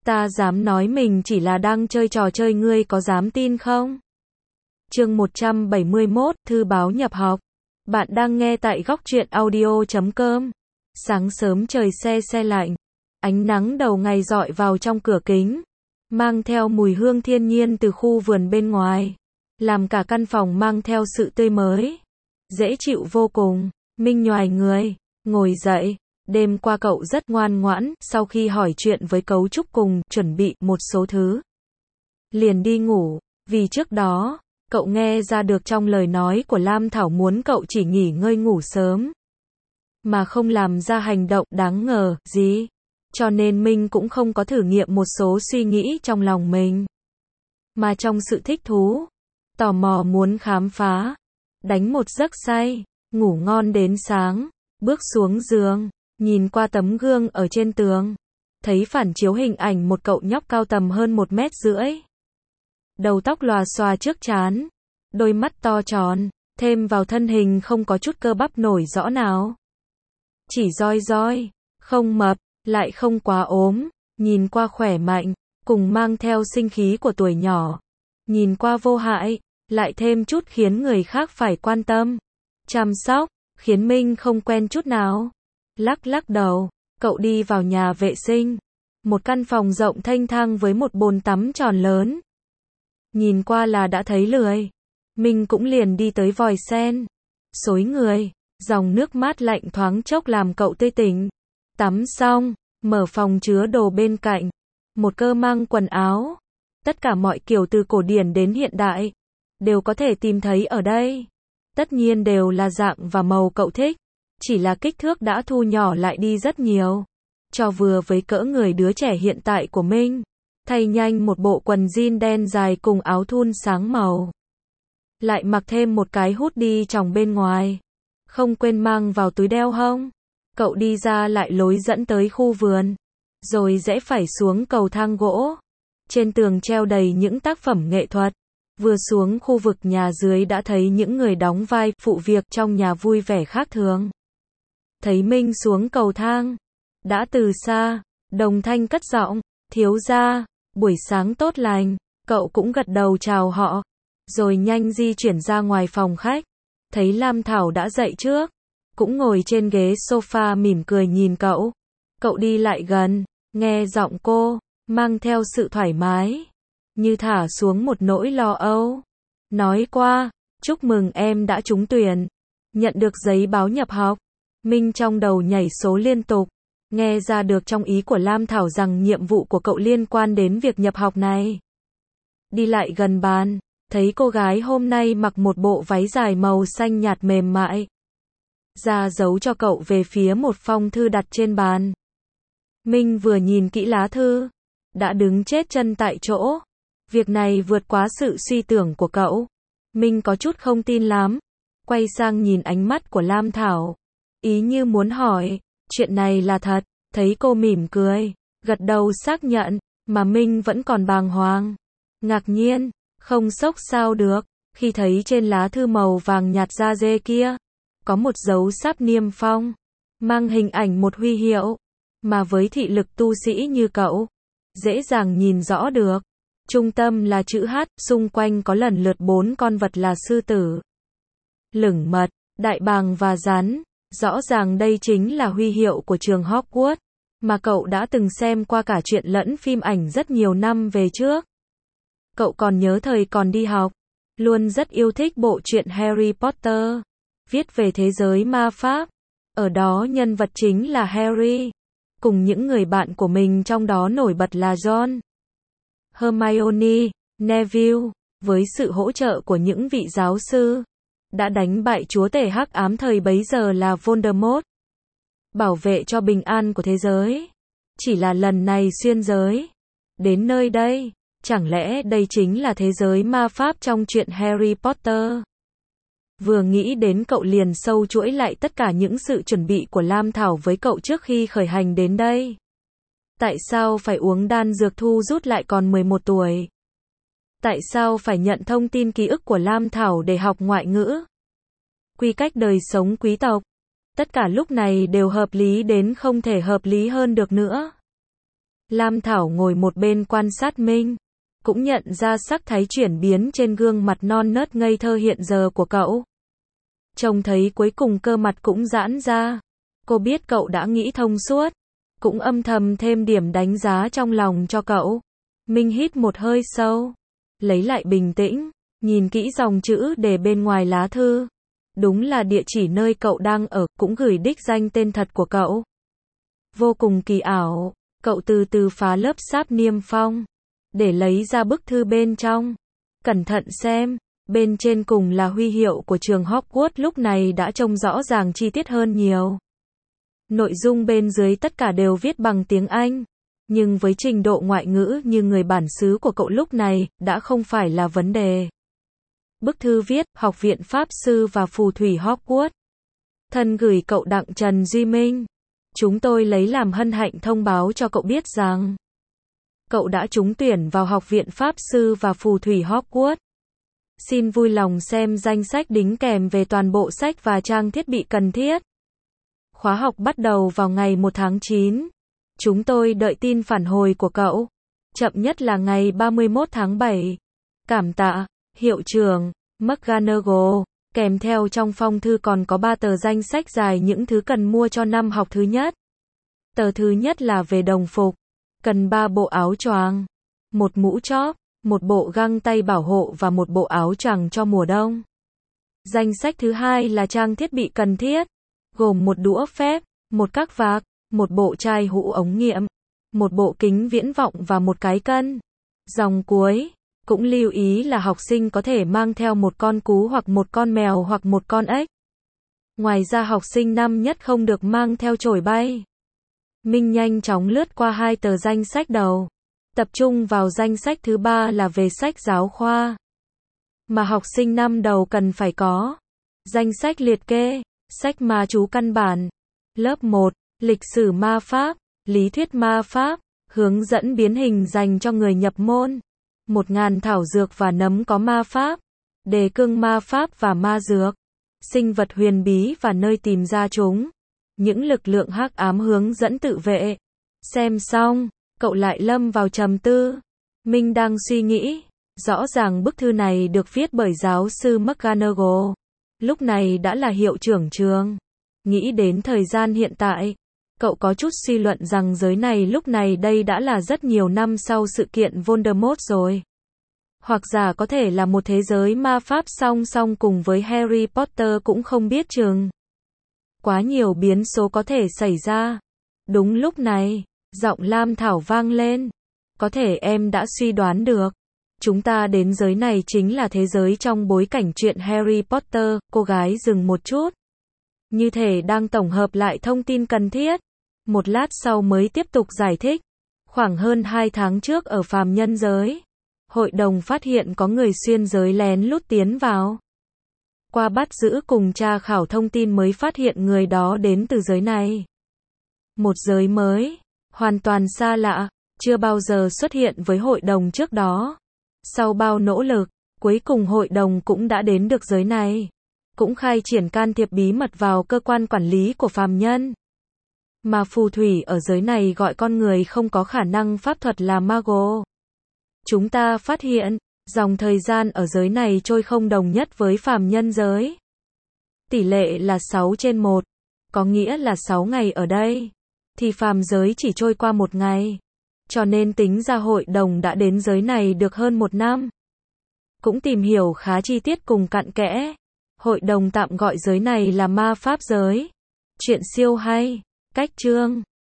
Ta dám nói mình chỉ là đang chơi trò chơi, ngươi có dám tin không? Chương 171, thư báo nhập học. Bạn đang nghe tại góc truyện audio.com. Sáng sớm trời se lạnh, ánh nắng đầu ngày rọi vào trong cửa kính, mang theo mùi hương thiên nhiên từ khu vườn bên ngoài, làm cả căn phòng mang theo sự tươi mới, dễ chịu vô cùng. Minh nhoài người, ngồi dậy. Đêm qua cậu rất ngoan ngoãn, sau khi hỏi chuyện với cấu trúc cùng chuẩn bị một số thứ, liền đi ngủ, vì trước đó, cậu nghe ra được trong lời nói của Lam Thảo muốn cậu chỉ nghỉ ngơi ngủ sớm, mà không làm ra hành động đáng ngờ gì, cho nên Minh cũng không có thử nghiệm một số suy nghĩ trong lòng mình, mà trong sự thích thú, tò mò muốn khám phá, đánh một giấc say, ngủ ngon đến sáng, bước xuống giường. Nhìn qua tấm gương ở trên tường, thấy phản chiếu hình ảnh một cậu nhóc cao tầm hơn 1,5 mét, đầu tóc lòa xòa trước trán, đôi mắt to tròn, thêm vào thân hình không có chút cơ bắp nổi rõ nào. Chỉ roi, không mập, lại không quá ốm, nhìn qua khỏe mạnh, cùng mang theo sinh khí của tuổi nhỏ. Nhìn qua vô hại, lại thêm chút khiến người khác phải quan tâm, chăm sóc, khiến Minh không quen chút nào. Lắc đầu, cậu đi vào nhà vệ sinh. Một căn phòng rộng thênh thang với một bồn tắm tròn lớn. Nhìn qua là đã thấy lười. Mình cũng liền đi tới vòi sen. Xối người, dòng nước mát lạnh thoáng chốc làm cậu tươi tỉnh. Tắm xong, mở phòng chứa đồ bên cạnh. Một cơ mang quần áo. Tất cả mọi kiểu từ cổ điển đến hiện đại, đều có thể tìm thấy ở đây. Tất nhiên đều là dạng và màu cậu thích. Chỉ là kích thước đã thu nhỏ lại đi rất nhiều, cho vừa với cỡ người đứa trẻ hiện tại của mình. Thay nhanh một bộ quần jean đen dài cùng áo thun sáng màu. Lại mặc thêm một cái hoodie trong bên ngoài. Không quên mang vào túi đeo hông. Cậu đi ra lại lối dẫn tới khu vườn. Rồi rẽ phải xuống cầu thang gỗ. Trên tường treo đầy những tác phẩm nghệ thuật. Vừa xuống khu vực nhà dưới đã thấy những người đóng vai phụ việc trong nhà vui vẻ khác thường. Thấy Minh xuống cầu thang, đã từ xa, đồng thanh cất giọng, thiếu gia, buổi sáng tốt lành, cậu cũng gật đầu chào họ, rồi nhanh di chuyển ra ngoài phòng khách, thấy Lam Thảo đã dậy trước, cũng ngồi trên ghế sofa mỉm cười nhìn cậu, đi lại gần, nghe giọng cô, mang theo sự thoải mái, như thả xuống một nỗi lo âu, nói qua, chúc mừng em đã trúng tuyển, nhận được giấy báo nhập học. Minh trong đầu nhảy số liên tục, nghe ra được trong ý của Lam Thảo rằng nhiệm vụ của cậu liên quan đến việc nhập học này. Đi lại gần bàn, thấy cô gái hôm nay mặc một bộ váy dài màu xanh nhạt mềm mại. Ra dấu cho cậu về phía một phong thư đặt trên bàn. Minh vừa nhìn kỹ lá thư, đã đứng chết chân tại chỗ. Việc này vượt quá sự suy tưởng của cậu. Minh có chút không tin lắm, quay sang nhìn ánh mắt của Lam Thảo. Ý như muốn hỏi, chuyện này là thật, thấy cô mỉm cười, gật đầu xác nhận, mà Minh vẫn còn bàng hoàng, ngạc nhiên, không sốc sao được, khi thấy trên lá thư màu vàng nhạt da dê kia, có một dấu sáp niêm phong, mang hình ảnh một huy hiệu, mà với thị lực tu sĩ như cậu, dễ dàng nhìn rõ được. Trung tâm là chữ H, xung quanh có lần lượt 4 con vật là sư tử, lửng mật, đại bàng và rắn. Rõ ràng đây chính là huy hiệu của trường Hogwarts, mà cậu đã từng xem qua cả truyện lẫn phim ảnh rất nhiều năm về trước. Cậu còn nhớ thời còn đi học, luôn rất yêu thích bộ truyện Harry Potter, viết về thế giới ma pháp. Ở đó nhân vật chính là Harry, cùng những người bạn của mình trong đó nổi bật là Ron, Hermione, Neville, với sự hỗ trợ của những vị giáo sư, đã đánh bại chúa tể hắc ám thời bấy giờ là Voldemort, bảo vệ cho bình an của thế giới. Chỉ là lần này xuyên giới, đến nơi đây, chẳng lẽ đây chính là thế giới ma pháp trong truyện Harry Potter? Vừa nghĩ đến cậu liền sâu chuỗi lại tất cả những sự chuẩn bị của Lam Thảo với cậu trước khi khởi hành đến đây. Tại sao phải uống đan dược thu rút lại còn 11 tuổi? Tại sao phải nhận thông tin ký ức của Lam Thảo để học ngoại ngữ? Quy cách đời sống quý tộc. Tất cả lúc này đều hợp lý đến không thể hợp lý hơn được nữa. Lam Thảo ngồi một bên quan sát Minh, cũng nhận ra sắc thái chuyển biến trên gương mặt non nớt ngây thơ hiện giờ của cậu. Trông thấy cuối cùng cơ mặt cũng giãn ra. Cô biết cậu đã nghĩ thông suốt, cũng âm thầm thêm điểm đánh giá trong lòng cho cậu. Minh hít một hơi sâu, lấy lại bình tĩnh, nhìn kỹ dòng chữ để bên ngoài lá thư. Đúng là địa chỉ nơi cậu đang ở, cũng gửi đích danh tên thật của cậu. Vô cùng kỳ ảo, cậu từ từ phá lớp sáp niêm phong, để lấy ra bức thư bên trong. Cẩn thận xem, bên trên cùng là huy hiệu của trường Hogwarts, lúc này đã trông rõ ràng chi tiết hơn nhiều. Nội dung bên dưới tất cả đều viết bằng tiếng Anh, nhưng với trình độ ngoại ngữ như người bản xứ của cậu lúc này, đã không phải là vấn đề. Bức thư viết, Học viện Pháp sư và Phù thủy Hogwarts. Thân gửi cậu Đặng Trần Duy Minh. Chúng tôi lấy làm hân hạnh thông báo cho cậu biết rằng cậu đã trúng tuyển vào Học viện Pháp sư và Phù thủy Hogwarts. Xin vui lòng xem danh sách đính kèm về toàn bộ sách và trang thiết bị cần thiết. Khóa học bắt đầu vào ngày 1 tháng 9. Chúng tôi đợi tin phản hồi của cậu. Chậm nhất là ngày 31 tháng 7. Cảm tạ, hiệu trưởng McGonagall. Kèm theo trong phong thư còn có 3 tờ danh sách dài những thứ cần mua cho năm học thứ nhất. Tờ thứ nhất là về đồng phục. Cần 3 bộ áo choàng, một mũ chóp, một bộ găng tay bảo hộ và một bộ áo choàng cho mùa đông. Danh sách thứ hai là trang thiết bị cần thiết, gồm một đũa phép, một các vạc, một bộ chai hũ ống nghiệm, một bộ kính viễn vọng và một cái cân. Dòng cuối, cũng lưu ý là học sinh có thể mang theo một con cú hoặc một con mèo hoặc một con ếch. Ngoài ra học sinh năm nhất không được mang theo chổi bay. Minh nhanh chóng lướt qua 2 tờ danh sách đầu, tập trung vào danh sách thứ 3 là về sách giáo khoa, mà học sinh năm đầu cần phải có. Danh sách liệt kê, sách ma chú căn bản, lớp 1, lịch sử ma pháp, lý thuyết ma pháp, hướng dẫn biến hình dành cho người nhập môn, 1000 thảo dược và nấm có ma pháp, đề cương ma pháp và ma dược, sinh vật huyền bí và nơi tìm ra chúng, những lực lượng hắc ám hướng dẫn tự vệ. Xem xong, cậu lại lâm vào trầm tư. Minh đang suy nghĩ, rõ ràng bức thư này được viết bởi giáo sư McGonagall, lúc này đã là hiệu trưởng trường. Nghĩ đến thời gian hiện tại, cậu có chút suy luận rằng giới này lúc này đây đã là rất nhiều năm sau sự kiện Voldemort rồi. Hoặc giả có thể là một thế giới ma pháp song song cùng với Harry Potter cũng không biết chừng. Quá nhiều biến số có thể xảy ra. Đúng lúc này, giọng Lam Thảo vang lên. Có thể em đã suy đoán được. Chúng ta đến giới này chính là thế giới trong bối cảnh truyện Harry Potter. Cô gái dừng một chút, như thể đang tổng hợp lại thông tin cần thiết. Một lát sau mới tiếp tục giải thích. Khoảng hơn 2 tháng trước ở phàm nhân giới, hội đồng phát hiện có người xuyên giới lén lút tiến vào. Qua bắt giữ cùng tra khảo thông tin mới phát hiện người đó đến từ giới này. Một giới mới, hoàn toàn xa lạ, chưa bao giờ xuất hiện với hội đồng trước đó. Sau bao nỗ lực, cuối cùng hội đồng cũng đã đến được giới này. Cũng khai triển can thiệp bí mật vào cơ quan quản lý của phàm nhân. Mà phù thủy ở giới này gọi con người không có khả năng pháp thuật là mago. Chúng ta phát hiện, dòng thời gian ở giới này trôi không đồng nhất với phàm nhân giới. Tỷ lệ là 6/1, có nghĩa là 6 ngày ở đây, thì phàm giới chỉ trôi qua 1 ngày. Cho nên tính ra hội đồng đã đến giới này được hơn 1 năm. Cũng tìm hiểu khá chi tiết cùng cặn kẽ. Hội đồng tạm gọi giới này là ma pháp giới. Chuyện siêu hay. Cách chương